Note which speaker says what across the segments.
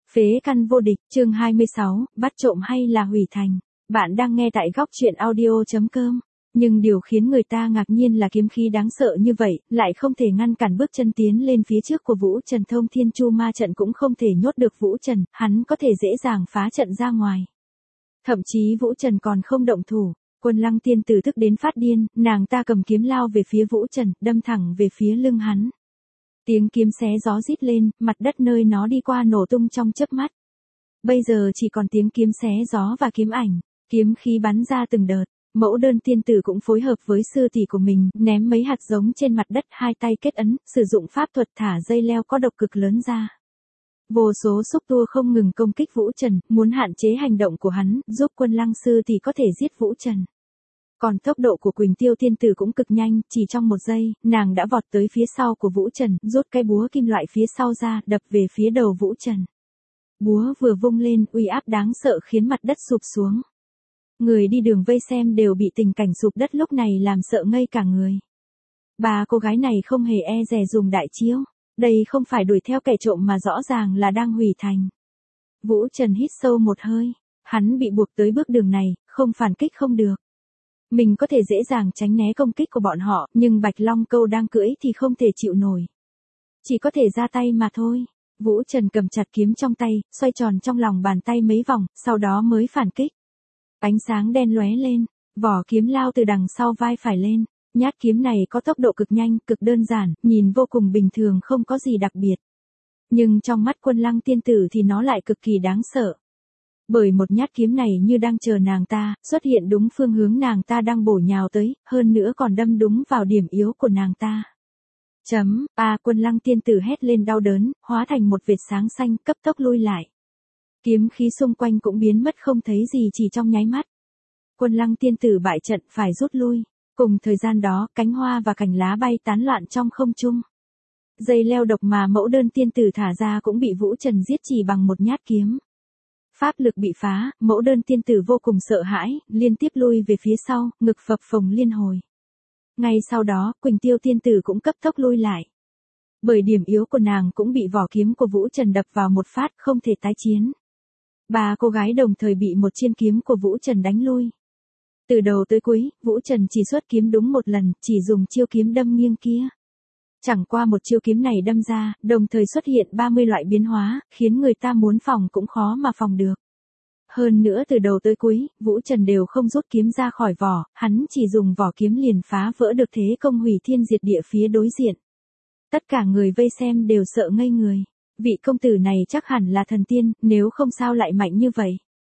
Speaker 1: Phế căn vô địch, chương 26, bắt trộm hay là hủy thành. Bạn đang nghe tại góc truyện audio.com. Nhưng điều khiến người ta ngạc nhiên là kiếm khí đáng sợ như vậy, lại không thể ngăn cản bước chân tiến lên phía trước của Vũ Trần. Thông Thiên Chu Ma trận cũng không thể nhốt được Vũ Trần, hắn có thể dễ dàng phá trận ra ngoài. Thậm chí Vũ Trần còn không động thủ. Quân Lăng Tiên Tử thức đến phát điên, nàng ta cầm kiếm lao về phía Vũ Trần, đâm thẳng về phía lưng hắn. Tiếng kiếm xé gió rít lên, mặt đất nơi nó đi qua nổ tung trong chớp mắt. Bây giờ chỉ còn tiếng kiếm xé gió và kiếm ảnh, kiếm khí bắn ra từng đợt. Mẫu Đơn Tiên Tử cũng phối hợp với sư tỷ của mình, ném mấy hạt giống trên mặt đất, hai tay kết ấn, sử dụng pháp thuật thả dây leo có độc cực lớn ra. Vô số xúc tua không ngừng công kích Vũ Trần, muốn hạn chế hành động của hắn, giúp Quân Lăng sư tỷ có thể giết Vũ Trần. Còn tốc độ của Quỳnh Tiêu Tiên Tử cũng cực nhanh, chỉ trong một giây, nàng đã vọt tới phía sau của Vũ Trần, rút cái búa kim loại phía sau ra, đập về phía đầu Vũ Trần. Búa vừa vung lên, uy áp đáng sợ khiến mặt đất sụp xuống. Người đi đường vây xem đều bị tình cảnh sụp đất lúc này làm sợ ngây cả người. Bà cô gái này không hề e dè dùng đại chiêu, đây không phải đuổi theo kẻ trộm mà rõ ràng là đang hủy thành. Vũ Trần hít sâu một hơi, hắn bị buộc tới bước đường này, không phản kích không được. Mình có thể dễ dàng tránh né công kích của bọn họ, nhưng Bạch Long Câu đang cưỡi thì không thể chịu nổi. Chỉ có thể ra tay mà thôi. Vũ Trần cầm chặt kiếm trong tay, xoay tròn trong lòng bàn tay mấy vòng, sau đó mới phản kích. Ánh sáng đen lóe lên, vỏ kiếm lao từ đằng sau vai phải lên. Nhát kiếm này có tốc độ cực nhanh, cực đơn giản, nhìn vô cùng bình thường, không có gì đặc biệt. Nhưng trong mắt Quân Lăng Tiên Tử thì nó lại cực kỳ đáng sợ. Bởi một nhát kiếm này như đang chờ nàng ta, xuất hiện đúng phương hướng nàng ta đang bổ nhào tới, hơn nữa còn đâm đúng vào điểm yếu của nàng ta. Quân Lăng Tiên Tử hét lên đau đớn, hóa thành một vệt sáng xanh, cấp tốc lui lại. Kiếm khí xung quanh cũng biến mất không thấy gì chỉ trong nháy mắt. Quân Lăng Tiên Tử bại trận phải rút lui. Cùng thời gian đó, cánh hoa và cành lá bay tán loạn trong không trung. Dây leo độc mà Mẫu Đơn Tiên Tử thả ra cũng bị Vũ Trần giết chỉ bằng một nhát kiếm. Pháp lực bị phá, Mẫu Đơn Tiên Tử vô cùng sợ hãi, liên tiếp lui về phía sau, ngực phập phồng liên hồi. Ngay sau đó, Quỳnh Tiêu Tiên Tử cũng cấp tốc lui lại. Bởi điểm yếu của nàng cũng bị vỏ kiếm của Vũ Trần đập vào một phát, không thể tái chiến. Ba cô gái đồng thời bị một chiên kiếm của Vũ Trần đánh lui. Từ đầu tới cuối, Vũ Trần chỉ xuất kiếm đúng một lần, chỉ dùng chiêu kiếm đâm nghiêng kia. Chẳng qua một chiêu kiếm này đâm ra, đồng thời xuất hiện 30 loại biến hóa, khiến người ta muốn phòng cũng khó mà phòng được. Hơn nữa từ đầu tới cuối, Vũ Trần đều không rút kiếm ra khỏi vỏ, hắn chỉ dùng vỏ kiếm liền phá vỡ được thế công hủy thiên diệt địa phía đối diện. Tất cả người vây xem đều sợ ngây người. Vị công tử này chắc hẳn là thần tiên, nếu không sao lại mạnh như vậy.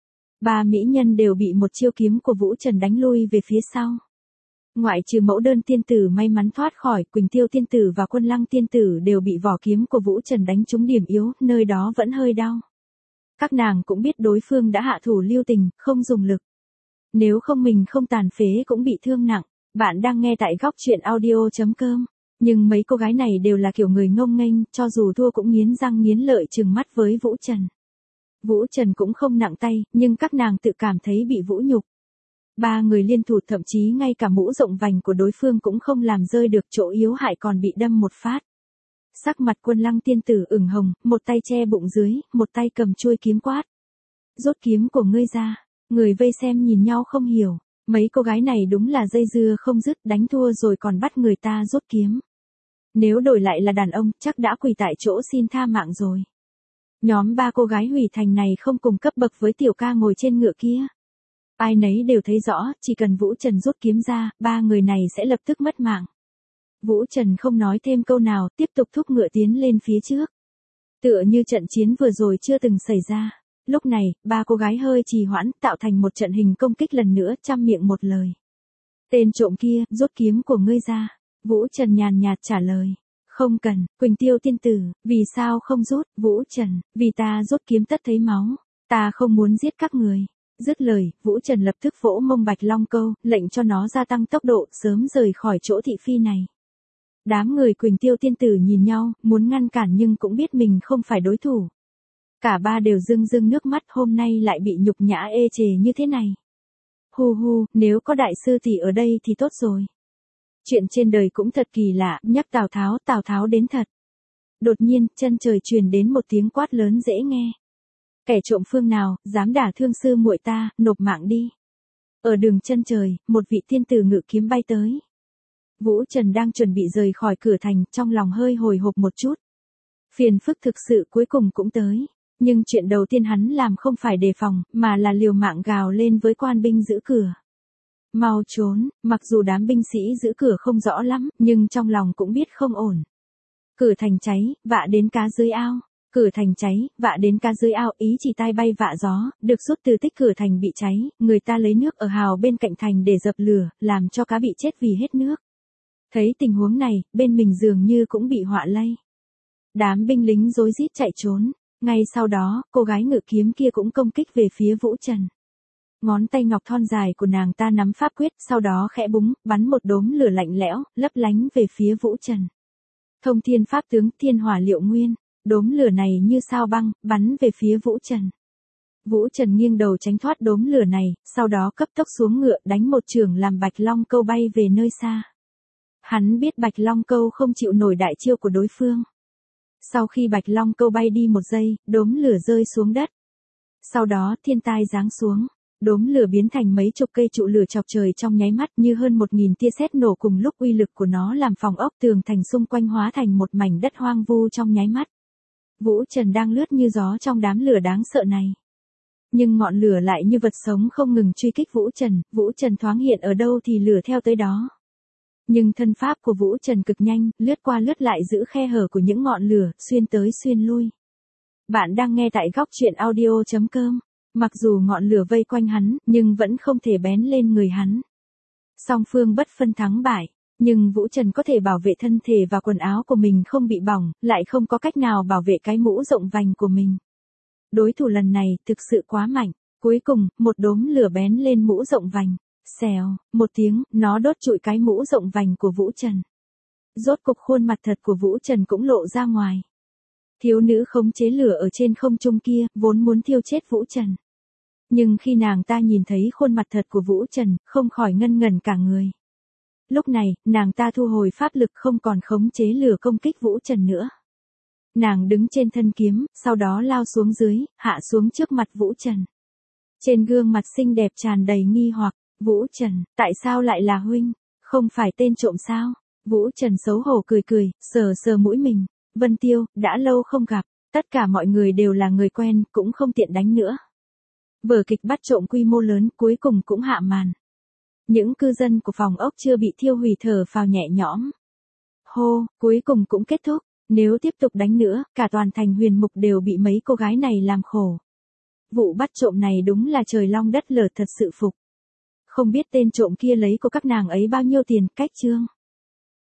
Speaker 1: Ba mỹ nhân đều bị một chiêu kiếm của Vũ Trần đánh lui về phía sau. Ngoại trừ Mẫu Đơn Tiên Tử may mắn thoát khỏi, Quỳnh Tiêu Tiên Tử và Quân Lăng Tiên Tử đều bị vỏ kiếm của Vũ Trần đánh trúng điểm yếu, nơi đó vẫn hơi đau. Các nàng cũng biết đối phương đã hạ thủ lưu tình, không dùng lực. Nếu không mình không tàn phế cũng bị thương nặng. Bạn đang nghe tại góc truyện audio.com. Nhưng mấy cô gái này đều là kiểu người ngông nghênh, cho dù thua cũng nghiến răng nghiến lợi trừng mắt với Vũ Trần. Vũ Trần cũng không nặng tay, nhưng các nàng tự cảm thấy bị vũ nhục. Ba người liên thủ, thậm chí ngay cả mũ rộng vành của đối phương cũng không làm rơi được, chỗ yếu hại còn bị đâm một phát. Sắc mặt Quân Lăng Tiên Tử ửng hồng, một tay che bụng dưới, một tay cầm chuôi kiếm quát. Rút kiếm của ngươi ra. Người vây xem nhìn nhau không hiểu. Mấy cô gái này đúng là dây dưa không dứt, đánh thua rồi còn bắt người ta rút kiếm. Nếu đổi lại là đàn ông, chắc đã quỳ tại chỗ xin tha mạng rồi. Nhóm ba cô gái hủy thành này không cùng cấp bậc với tiểu ca ngồi trên ngựa kia. Ai nấy đều thấy rõ, chỉ cần Vũ Trần rút kiếm ra, ba người này sẽ lập tức mất mạng. Vũ Trần không nói thêm câu nào, tiếp tục thúc ngựa tiến lên phía trước. Tựa như trận chiến vừa rồi chưa từng xảy ra. Lúc này, ba cô gái hơi trì hoãn, tạo thành một trận hình công kích lần nữa, trăm miệng một lời. Tên trộm kia, rút kiếm của ngươi ra. Vũ Trần nhàn nhạt trả lời. Không cần. Quỳnh Tiêu Tiên Tử, vì sao không rút? Vũ Trần, vì ta rút kiếm tất thấy máu. Ta không muốn giết các người. Dứt lời, Vũ Trần lập tức vỗ mông Bạch Long Câu, lệnh cho nó gia tăng tốc độ, sớm rời khỏi chỗ thị phi này. Đám người Quỳnh Tiêu Tiên Tử nhìn nhau, muốn ngăn cản nhưng cũng biết mình không phải đối thủ. Cả ba đều rưng rưng nước mắt, hôm nay lại bị nhục nhã ê chề như thế này. Hu hu, nếu có đại sư tỷ ở đây thì tốt rồi. Chuyện trên đời cũng thật kỳ lạ, nhắc Tào Tháo đến thật. Đột nhiên, chân trời truyền đến một tiếng quát lớn dễ nghe. Kẻ trộm phương nào, dám đả thương sư muội ta, nộp mạng đi. Ở đường chân trời, một vị tiên tử ngự kiếm bay tới. Vũ Trần đang chuẩn bị rời khỏi cửa thành, trong lòng hơi hồi hộp một chút. Phiền phức thực sự cuối cùng cũng tới. Nhưng chuyện đầu tiên hắn làm không phải đề phòng, mà là liều mạng gào lên với quan binh giữ cửa. Mau trốn, mặc dù đám binh sĩ giữ cửa không rõ lắm, nhưng trong lòng cũng biết không ổn. Cửa thành cháy, vạ đến cá dưới ao. Cửa thành cháy, vạ đến cá dưới ao, ý chỉ tai bay vạ gió, được rút từ tích cửa thành bị cháy, người ta lấy nước ở hào bên cạnh thành để dập lửa, làm cho cá bị chết vì hết nước. Thấy tình huống này, bên mình dường như cũng bị họa lây. Đám binh lính rối rít chạy trốn, ngay sau đó, cô gái ngự kiếm kia cũng công kích về phía Vũ Trần. Ngón tay ngọc thon dài của nàng ta nắm pháp quyết, sau đó khẽ búng, bắn một đốm lửa lạnh lẽo, lấp lánh về phía Vũ Trần. Thông thiên pháp tướng, thiên hỏa liệu nguyên, đốm lửa này như sao băng, bắn về phía Vũ Trần. Vũ Trần nghiêng đầu tránh thoát đốm lửa này, sau đó cấp tốc xuống ngựa đánh một chưởng làm Bạch Long Câu bay về nơi xa. Hắn biết Bạch Long Câu không chịu nổi đại chiêu của đối phương. Sau khi Bạch Long Câu bay đi một giây, đốm lửa rơi xuống đất. Sau đó thiên tai giáng xuống. Đốm lửa biến thành mấy chục cây trụ lửa chọc trời trong nháy mắt, như hơn 1000 tia sét nổ cùng lúc, uy lực của nó làm phòng ốc tường thành xung quanh hóa thành một mảnh đất hoang vu trong nháy mắt. Vũ Trần đang lướt như gió trong đám lửa đáng sợ này. Nhưng ngọn lửa lại như vật sống không ngừng truy kích Vũ Trần thoáng hiện ở đâu thì lửa theo tới đó. Nhưng thân pháp của Vũ Trần cực nhanh, lướt qua lướt lại giữ khe hở của những ngọn lửa, xuyên tới xuyên lui. Bạn đang nghe tại góc truyện audio.com. Mặc dù ngọn lửa vây quanh hắn, nhưng vẫn không thể bén lên người hắn. Song phương bất phân thắng bại, nhưng Vũ Trần có thể bảo vệ thân thể và quần áo của mình không bị bỏng, lại không có cách nào bảo vệ cái mũ rộng vành của mình. Đối thủ lần này thực sự quá mạnh, cuối cùng, một đốm lửa bén lên mũ rộng vành. Xèo, một tiếng, nó đốt trụi cái mũ rộng vành của Vũ Trần. Rốt cục khuôn mặt thật của Vũ Trần cũng lộ ra ngoài. Thiếu nữ khống chế lửa ở trên không trung kia, vốn muốn thiêu chết Vũ Trần. Nhưng khi nàng ta nhìn thấy khuôn mặt thật của Vũ Trần, không khỏi ngân ngần cả người. Lúc này, nàng ta thu hồi pháp lực, không còn khống chế lửa công kích Vũ Trần nữa. Nàng đứng trên thân kiếm, sau đó lao xuống dưới, hạ xuống trước mặt Vũ Trần. Trên gương mặt xinh đẹp tràn đầy nghi hoặc, Vũ Trần, tại sao lại là huynh, không phải tên trộm sao? Vũ Trần xấu hổ cười cười, sờ sờ mũi mình, Vân Tiêu, đã lâu không gặp, tất cả mọi người đều là người quen, cũng không tiện đánh nữa. Vở kịch bắt trộm quy mô lớn cuối cùng cũng hạ màn. Những cư dân của phòng ốc chưa bị thiêu hủy thở phào nhẹ nhõm. Hô, cuối cùng cũng kết thúc, nếu tiếp tục đánh nữa, cả toàn thành Huyền Mục đều bị mấy cô gái này làm khổ. Vụ bắt trộm này đúng là trời long đất lở, thật sự phục. Không biết tên trộm kia lấy của các nàng ấy bao nhiêu tiền, cách chương.